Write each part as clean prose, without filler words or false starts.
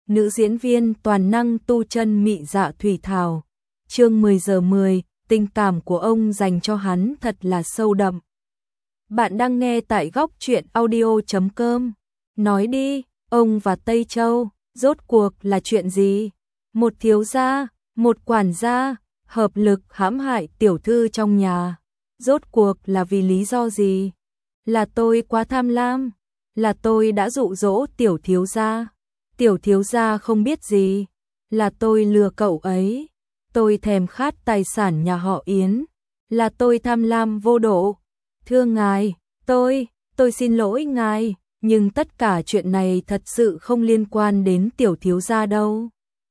nữ diễn viên toàn năng tu chân mị dạ Thủy Thảo. Chương 10 giờ 10, tình cảm của ông dành cho hắn thật là sâu đậm. Bạn đang nghe tại góc truyện audio.com. Nói đi, ông và Tây Châu, rốt cuộc là chuyện gì? Một thiếu gia, một quản gia, hợp lực hãm hại tiểu thư trong nhà. Rốt cuộc là vì lý do gì? Là tôi quá tham lam? Là tôi đã dụ dỗ tiểu thiếu gia? Tiểu thiếu gia không biết gì? Là tôi lừa cậu ấy? Tôi thèm khát tài sản nhà họ Yến? Là tôi tham lam vô độ? Thưa ngài, tôi xin lỗi ngài, nhưng tất cả chuyện này thật sự không liên quan đến tiểu thiếu gia đâu.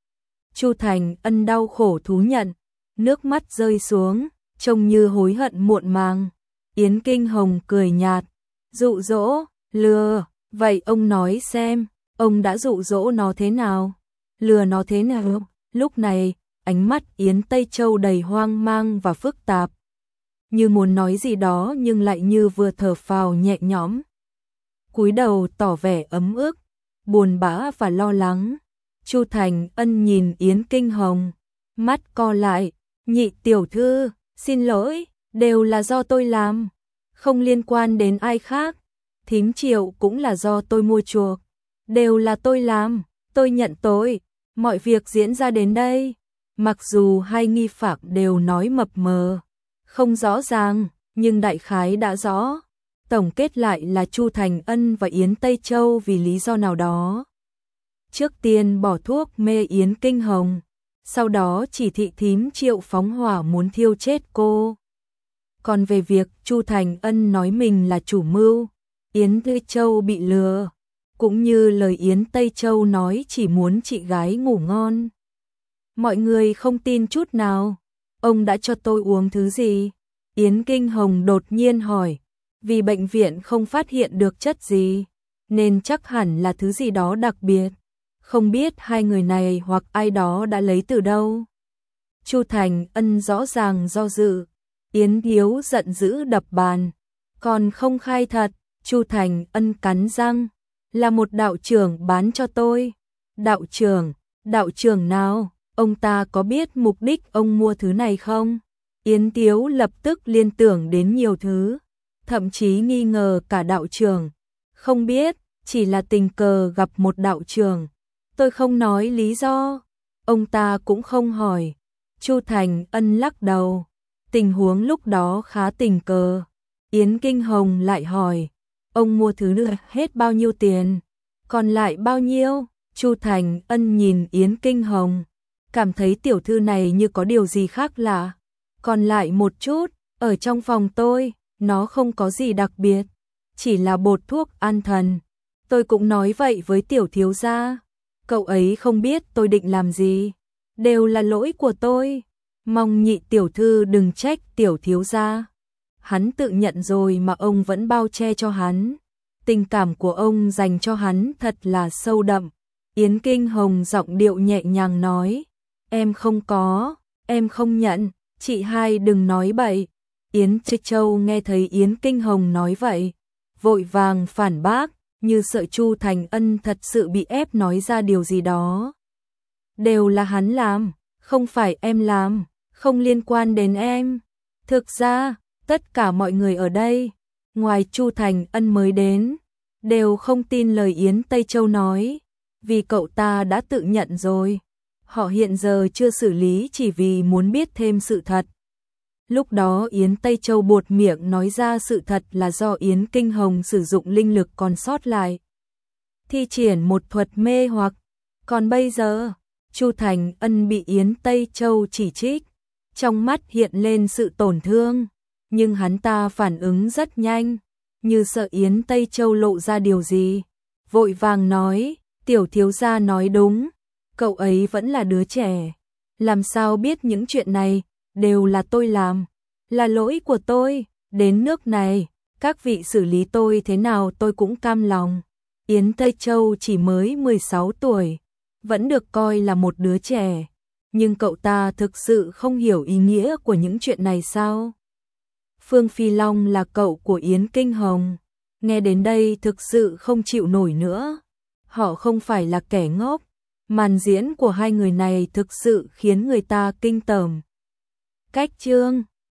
Chu Thành Ân đau khổ thú nhận, nước mắt rơi xuống, trông như hối hận muộn màng. Yến Kinh Hồng cười nhạt, dụ dỗ, lừa, vậy ông nói xem, ông đã dụ dỗ nó thế nào? Lừa nó thế nào? Lúc này, ánh mắt Yến Tây Châu đầy hoang mang và phức tạp, như muốn nói gì đó nhưng lại như vừa thở phào nhẹ nhõm. Cúi đầu tỏ vẻ ấm ức, buồn bã và lo lắng. Chu Thành Ân nhìn Yến Kinh Hồng, mắt co lại, nhị tiểu thư, xin lỗi, đều là do tôi làm, không liên quan đến ai khác. Thím Triệu cũng là do tôi mua chuộc, đều là tôi làm, tôi nhận tội. Mọi việc diễn ra đến đây, mặc dù hai nghi phạm đều nói mập mờ, không rõ ràng, nhưng đại khái đã rõ. Tổng kết lại là Chu Thành Ân và Yến Tây Châu vì lý do nào đó trước tiên bỏ thuốc mê Yến Kinh Hồng, sau đó chỉ thị thím Triệu phóng hỏa muốn thiêu chết cô. Còn về việc Chu Thành Ân nói mình là chủ mưu, Yến Tây Châu bị lừa, cũng như lời Yến Tây Châu nói chỉ muốn chị gái ngủ ngon. Mọi người không tin chút nào. Ông đã cho tôi uống thứ gì? Yến Kinh Hồng đột nhiên hỏi. Vì bệnh viện không phát hiện được chất gì, nên chắc hẳn là thứ gì đó đặc biệt. Không biết hai người này hoặc ai đó đã lấy từ đâu. Chu Thành Ân rõ ràng do dự. Yến Hiếu giận dữ đập bàn. Còn không khai thật. Chu Thành Ân cắn răng. Là một đạo trưởng bán cho tôi. Đạo trưởng nào? Ông ta có biết mục đích ông mua thứ này không? Yến Tiếu lập tức liên tưởng đến nhiều thứ, thậm chí nghi ngờ cả đạo trưởng. Không biết, chỉ là tình cờ gặp một đạo trưởng. Tôi không nói lý do. Ông ta cũng không hỏi. Chu Thành Ân lắc đầu. Tình huống lúc đó khá tình cờ. Yến Kinh Hồng lại hỏi. Ông mua thứ nữa hết bao nhiêu tiền? Còn lại bao nhiêu? Chu Thành Ân nhìn Yến Kinh Hồng, cảm thấy tiểu thư này như có điều gì khác lạ. Còn lại một chút, ở trong phòng tôi, nó không có gì đặc biệt, chỉ là bột thuốc an thần. Tôi cũng nói vậy với tiểu thiếu gia, cậu ấy không biết tôi định làm gì, đều là lỗi của tôi. Mong nhị tiểu thư đừng trách tiểu thiếu gia. Hắn tự nhận rồi mà ông vẫn bao che cho hắn. Tình cảm của ông dành cho hắn thật là sâu đậm. Yến Kinh Hồng giọng điệu nhẹ nhàng nói. Em không có, em không nhận, chị hai đừng nói bậy. Yến Tây Châu nghe thấy Yến Kinh Hồng nói vậy, vội vàng phản bác, như sợ Chu Thành Ân thật sự bị ép nói ra điều gì đó. Đều là hắn làm, không phải em làm, không liên quan đến em. Thực ra, tất cả mọi người ở đây, ngoài Chu Thành Ân mới đến, đều không tin lời Yến Tây Châu nói, vì cậu ta đã tự nhận rồi. Họ hiện giờ chưa xử lý chỉ vì muốn biết thêm sự thật. Lúc đó Yến Tây Châu buột miệng nói ra sự thật là do Yến Kinh Hồng sử dụng linh lực còn sót lại, thi triển một thuật mê hoặc. Còn bây giờ, Chu Thành Ân bị Yến Tây Châu chỉ trích, trong mắt hiện lên sự tổn thương, nhưng hắn ta phản ứng rất nhanh, như sợ Yến Tây Châu lộ ra điều gì, vội vàng nói, tiểu thiếu gia nói đúng. Cậu ấy vẫn là đứa trẻ, làm sao biết những chuyện này, đều là tôi làm, là lỗi của tôi, đến nước này, các vị xử lý tôi thế nào tôi cũng cam lòng. Yến Tây Châu chỉ mới 16 tuổi, vẫn được coi là một đứa trẻ, nhưng cậu ta thực sự không hiểu ý nghĩa của những chuyện này sao? Phương Phi Long là cậu của Yến Kinh Hồng, nghe đến đây thực sự không chịu nổi nữa. Họ không phải là kẻ ngốc, Màn diễn của hai người này thực sự khiến người ta kinh tởm. Cách chương